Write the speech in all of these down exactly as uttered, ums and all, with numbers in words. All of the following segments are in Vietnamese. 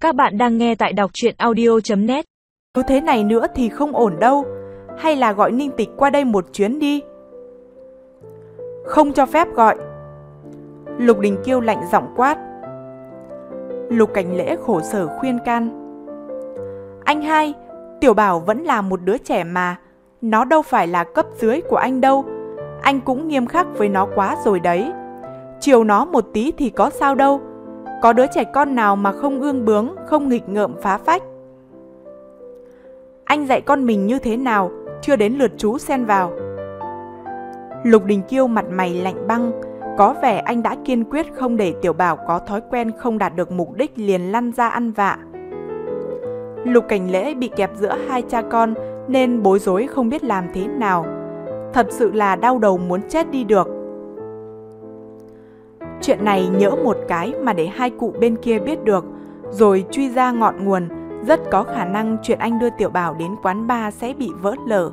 Các bạn đang nghe tại đọc truyện audio chấm net. Cứ thế này nữa thì không ổn đâu. Hay là gọi Ninh Tịch qua đây một chuyến đi. Không cho phép gọi. Lục Đình Kiêu lạnh giọng quát. Lục Cảnh Lễ khổ sở khuyên can. Anh hai, Tiểu Bảo vẫn là một đứa trẻ mà. Nó đâu phải là cấp dưới của anh đâu. Anh cũng nghiêm khắc với nó quá rồi đấy. Chiều nó một tí thì có sao đâu. Có đứa trẻ con nào mà không ương bướng, không nghịch ngợm phá phách. Anh dạy con mình như thế nào, chưa đến lượt chú xen vào. Lục Đình Kiêu mặt mày lạnh băng. Có vẻ anh đã kiên quyết không để Tiểu Bảo có thói quen không đạt được mục đích liền lăn ra ăn vạ. Lục Cảnh Lễ bị kẹp giữa hai cha con nên bối rối không biết làm thế nào. Thật sự là đau đầu muốn chết đi được. Chuyện này nhỡ một cái mà để hai cụ bên kia biết được, rồi truy ra ngọn nguồn, rất có khả năng chuyện anh đưa Tiểu Bảo đến quán bar sẽ bị vỡ lở.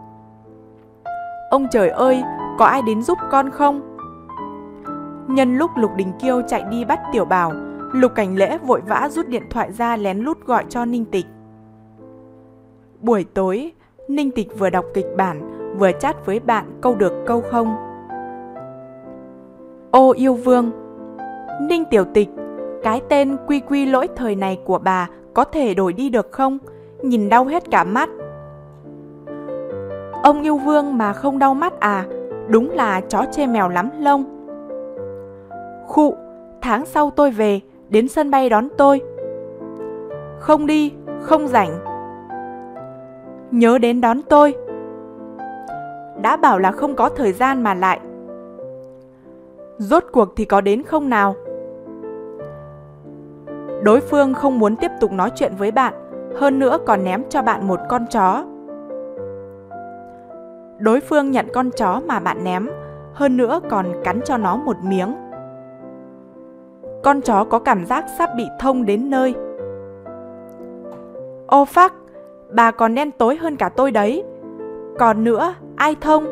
Ông trời ơi, có ai đến giúp con không? Nhân lúc Lục Đình Kiêu chạy đi bắt Tiểu Bảo, Lục Cảnh Lễ vội vã rút điện thoại ra lén lút gọi cho Ninh Tịch. Buổi tối, Ninh Tịch vừa đọc kịch bản, vừa chat với bạn câu được câu không. Ô yêu vương. Ninh Tiểu Tịch, cái tên quy quy lỗi thời này của bà có thể đổi đi được không? Nhìn đau hết cả mắt. Ông yêu vương mà không đau mắt à? Đúng là chó chê mèo lắm lông. Khụ, tháng sau tôi về, đến sân bay đón tôi. Không đi, không rảnh. Nhớ đến đón tôi. Đã bảo là không có thời gian mà lại. Rốt cuộc thì có đến không nào? Đối phương không muốn tiếp tục nói chuyện với bạn, hơn nữa còn ném cho bạn một con chó. Đối phương nhận con chó mà bạn ném, hơn nữa còn cắn cho nó một miếng. Con chó có cảm giác sắp bị thông đến nơi. Ô phắc, bà còn đen tối hơn cả tôi đấy. Còn nữa, ai thông?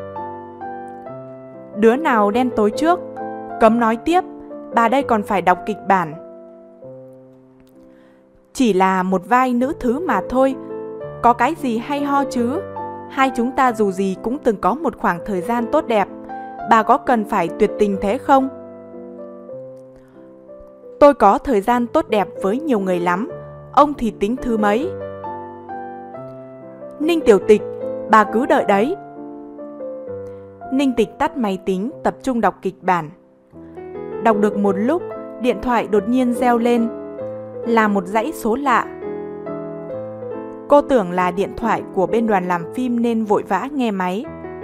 Đứa nào đen tối trước? Cấm nói tiếp, bà đây còn phải đọc kịch bản. Chỉ là một vai nữ thứ mà thôi, có cái gì hay ho chứ? Hai chúng ta dù gì cũng từng có một khoảng thời gian tốt đẹp. Bà có cần phải tuyệt tình thế không? Tôi có thời gian tốt đẹp với nhiều người lắm. Ông thì tính thứ mấy? Ninh Tiểu Tịch, bà cứ đợi đấy. Ninh Tịch tắt máy tính, tập trung đọc kịch bản. Đọc được một lúc, điện thoại đột nhiên reo lên. Là một dãy số lạ. Cô tưởng là điện thoại của bên đoàn làm phim nên vội vã nghe máy.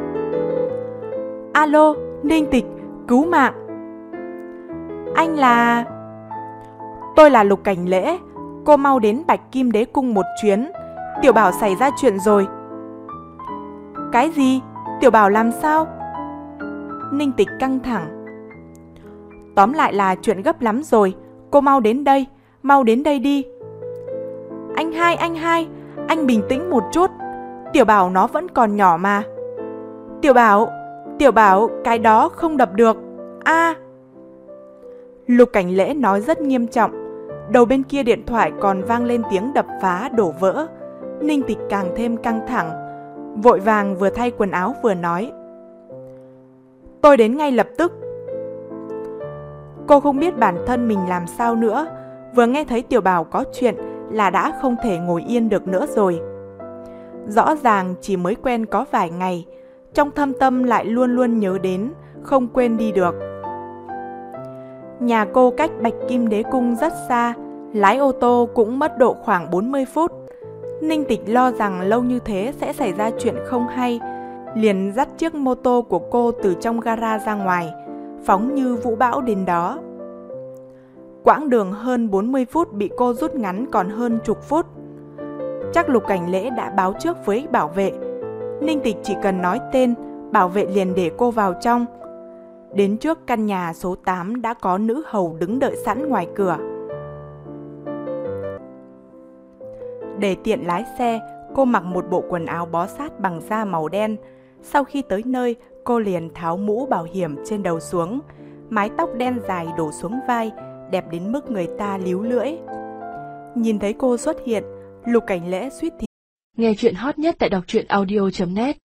Alo, Ninh Tịch, cứu mạng. Anh là... Tôi là Lục Cảnh Lễ. Cô mau đến Bạch Kim Đế Cung một chuyến. Tiểu Bảo xảy ra chuyện rồi. Cái gì? Tiểu Bảo làm sao? Ninh Tịch căng thẳng. Tóm lại là chuyện gấp lắm rồi. Cô mau đến đây. Mau đến đây đi. Anh hai, anh hai, anh bình tĩnh một chút. Tiểu Bảo nó vẫn còn nhỏ mà. Tiểu Bảo, Tiểu Bảo, cái đó không đập được. A à. Lục Cảnh Lễ nói rất nghiêm trọng. Đầu bên kia điện thoại còn vang lên tiếng đập phá đổ vỡ. Ninh Tịch càng thêm căng thẳng. Vội vàng vừa thay quần áo vừa nói. Tôi đến ngay lập tức. Cô không biết bản thân mình làm sao nữa. Vừa nghe thấy Tiểu Bảo có chuyện là đã không thể ngồi yên được nữa rồi. Rõ ràng chỉ mới quen có vài ngày, trong thâm tâm lại luôn luôn nhớ đến, không quên đi được. Nhà cô cách Bạch Kim Đế Cung rất xa, lái ô tô cũng mất độ khoảng bốn mươi phút. Ninh Tịch lo rằng lâu như thế sẽ xảy ra chuyện không hay, liền dắt chiếc mô tô của cô từ trong gara ra ngoài, phóng như vũ bão đến đó. Quãng đường hơn bốn mươi phút bị cô rút ngắn còn hơn chục phút. Chắc Lục Cảnh Lễ đã báo trước với bảo vệ. Ninh Tịch chỉ cần nói tên, bảo vệ liền để cô vào trong. Đến trước căn nhà số tám đã có nữ hầu đứng đợi sẵn ngoài cửa. Để tiện lái xe, cô mặc một bộ quần áo bó sát bằng da màu đen. Sau khi tới nơi, cô liền tháo mũ bảo hiểm trên đầu xuống. Mái tóc đen dài đổ xuống vai, đẹp đến mức người ta líu lưỡi. Nhìn thấy cô xuất hiện, Lục Cảnh Lễ suýt thì Nghe chuyện hot nhất tại đọc truyện audio chấm net